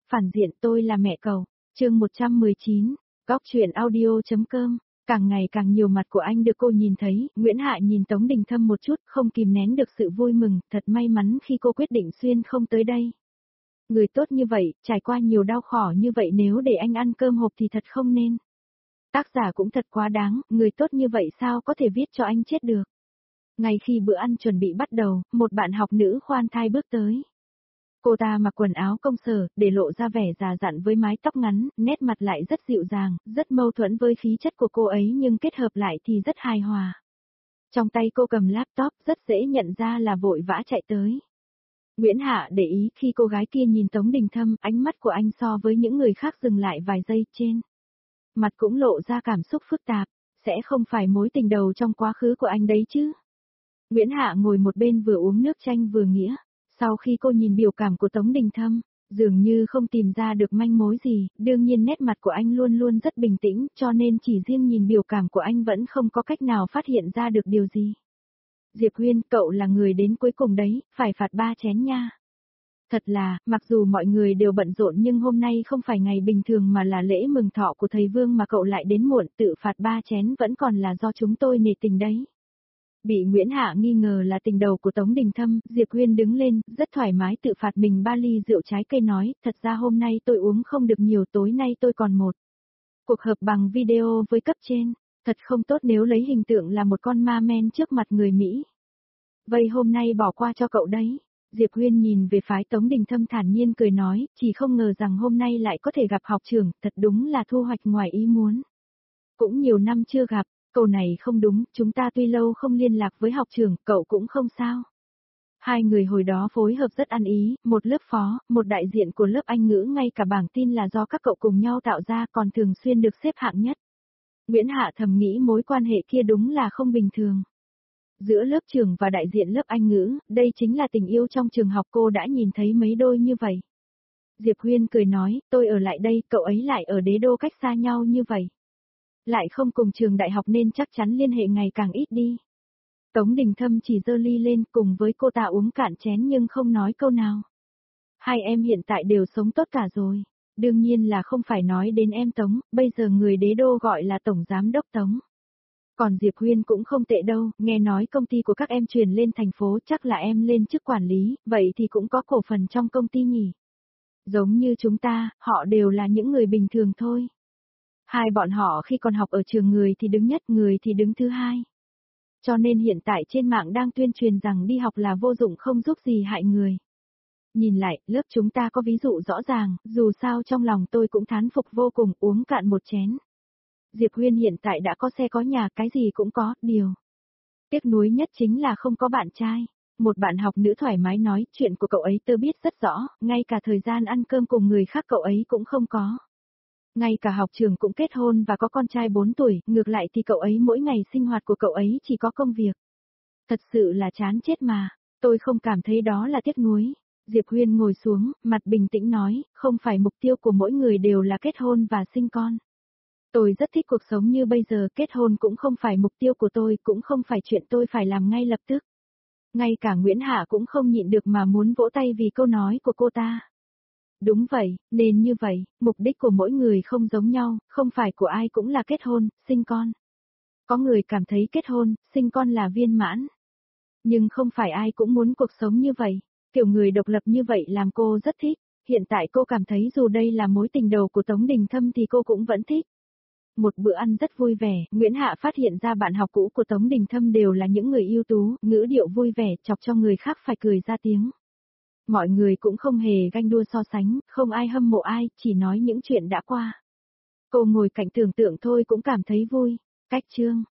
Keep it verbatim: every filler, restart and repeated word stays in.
Phản diện tôi là mẹ cậu. Chương một trăm mười chín, Góc truyện audio.com. Càng ngày càng nhiều mặt của anh được cô nhìn thấy, Nguyễn Hạ nhìn Tống Đình Thâm một chút, không kìm nén được sự vui mừng, thật may mắn khi cô quyết định xuyên không tới đây. Người tốt như vậy, trải qua nhiều đau khổ như vậy nếu để anh ăn cơm hộp thì thật không nên. Tác giả cũng thật quá đáng, người tốt như vậy sao có thể viết cho anh chết được. Ngay khi bữa ăn chuẩn bị bắt đầu, một bạn học nữ khoan thai bước tới. Cô ta mặc quần áo công sở, để lộ ra vẻ già dặn với mái tóc ngắn, nét mặt lại rất dịu dàng, rất mâu thuẫn với khí chất của cô ấy nhưng kết hợp lại thì rất hài hòa. Trong tay cô cầm laptop, rất dễ nhận ra là vội vã chạy tới. Nguyễn Hạ để ý khi cô gái kia nhìn Tống Đình Thâm, ánh mắt của anh so với những người khác dừng lại vài giây trên. Mặt cũng lộ ra cảm xúc phức tạp, sẽ không phải mối tình đầu trong quá khứ của anh đấy chứ. Nguyễn Hạ ngồi một bên vừa uống nước chanh vừa nghĩa. Sau khi cô nhìn biểu cảm của Tống Đình Thâm, dường như không tìm ra được manh mối gì, đương nhiên nét mặt của anh luôn luôn rất bình tĩnh, cho nên chỉ riêng nhìn biểu cảm của anh vẫn không có cách nào phát hiện ra được điều gì. Diệp Huyên, cậu là người đến cuối cùng đấy, phải phạt ba chén nha. Thật là, mặc dù mọi người đều bận rộn nhưng hôm nay không phải ngày bình thường mà là lễ mừng thọ của thầy Vương mà cậu lại đến muộn, tự phạt ba chén vẫn còn là do chúng tôi nể tình đấy. Bị Nguyễn Hạ nghi ngờ là tình đầu của Tống Đình Thâm, Diệp Huyên đứng lên, rất thoải mái tự phạt mình ba ly rượu trái cây nói, thật ra hôm nay tôi uống không được nhiều, tối nay tôi còn một cuộc họp bằng video với cấp trên, thật không tốt nếu lấy hình tượng là một con ma men trước mặt người Mỹ. Vậy hôm nay bỏ qua cho cậu đấy. Diệp Huyên nhìn về phái Tống Đình Thâm thản nhiên cười nói, chỉ không ngờ rằng hôm nay lại có thể gặp học trưởng, thật đúng là thu hoạch ngoài ý muốn. Cũng nhiều năm chưa gặp. Câu này không đúng, chúng ta tuy lâu không liên lạc với học trưởng, cậu cũng không sao. Hai người hồi đó phối hợp rất ăn ý, một lớp phó, một đại diện của lớp Anh ngữ, ngay cả bảng tin là do các cậu cùng nhau tạo ra, còn thường xuyên được xếp hạng nhất. Nguyễn Hạ thầm nghĩ mối quan hệ kia đúng là không bình thường. Giữa lớp trưởng và đại diện lớp Anh ngữ, đây chính là tình yêu trong trường học, cô đã nhìn thấy mấy đôi như vậy. Diệp Huyên cười nói, tôi ở lại đây, cậu ấy lại ở đế đô cách xa nhau như vậy. Lại không cùng trường đại học nên chắc chắn liên hệ ngày càng ít đi. Tống Đình Thâm chỉ giơ ly lên cùng với cô ta uống cạn chén nhưng không nói câu nào. Hai em hiện tại đều sống tốt cả rồi. Đương nhiên là không phải nói đến em Tống, bây giờ người đế đô gọi là Tổng Giám Đốc Tống. Còn Diệp Huyên cũng không tệ đâu, nghe nói công ty của các em chuyển lên thành phố, chắc là em lên chức quản lý, vậy thì cũng có cổ phần trong công ty nhỉ. Giống như chúng ta, họ đều là những người bình thường thôi. Hai bọn họ khi còn học ở trường người thì đứng nhất, người thì đứng thứ hai. Cho nên hiện tại trên mạng đang tuyên truyền rằng đi học là vô dụng, không giúp gì hại người. Nhìn lại, lớp chúng ta có ví dụ rõ ràng, dù sao trong lòng tôi cũng thán phục vô cùng, uống cạn một chén. Diệp Huyên hiện tại đã có xe có nhà, cái gì cũng có, điều tiếc nuối nhất chính là không có bạn trai. Một bạn học nữ thoải mái nói, chuyện của cậu ấy tôi biết rất rõ, ngay cả thời gian ăn cơm cùng người khác cậu ấy cũng không có. Ngay cả học trường cũng kết hôn và có con trai bốn tuổi, ngược lại thì cậu ấy mỗi ngày sinh hoạt của cậu ấy chỉ có công việc. Thật sự là chán chết mà, tôi không cảm thấy đó là tiếc nuối. Diệp Huyên ngồi xuống, mặt bình tĩnh nói, không phải mục tiêu của mỗi người đều là kết hôn và sinh con. Tôi rất thích cuộc sống như bây giờ, kết hôn cũng không phải mục tiêu của tôi, cũng không phải chuyện tôi phải làm ngay lập tức. Ngay cả Nguyễn Hạ cũng không nhịn được mà muốn vỗ tay vì câu nói của cô ta. Đúng vậy, nên như vậy, mục đích của mỗi người không giống nhau, không phải của ai cũng là kết hôn, sinh con. Có người cảm thấy kết hôn, sinh con là viên mãn. Nhưng không phải ai cũng muốn cuộc sống như vậy, kiểu người độc lập như vậy làm cô rất thích. Hiện tại cô cảm thấy dù đây là mối tình đầu của Tống Đình Thâm thì cô cũng vẫn thích. Một bữa ăn rất vui vẻ, Nguyễn Hạ phát hiện ra bạn học cũ của Tống Đình Thâm đều là những người ưu tú, ngữ điệu vui vẻ, chọc cho người khác phải cười ra tiếng. Mọi người cũng không hề ganh đua so sánh, không ai hâm mộ ai, chỉ nói những chuyện đã qua. Cô ngồi cạnh tưởng tượng thôi cũng cảm thấy vui. Cách chương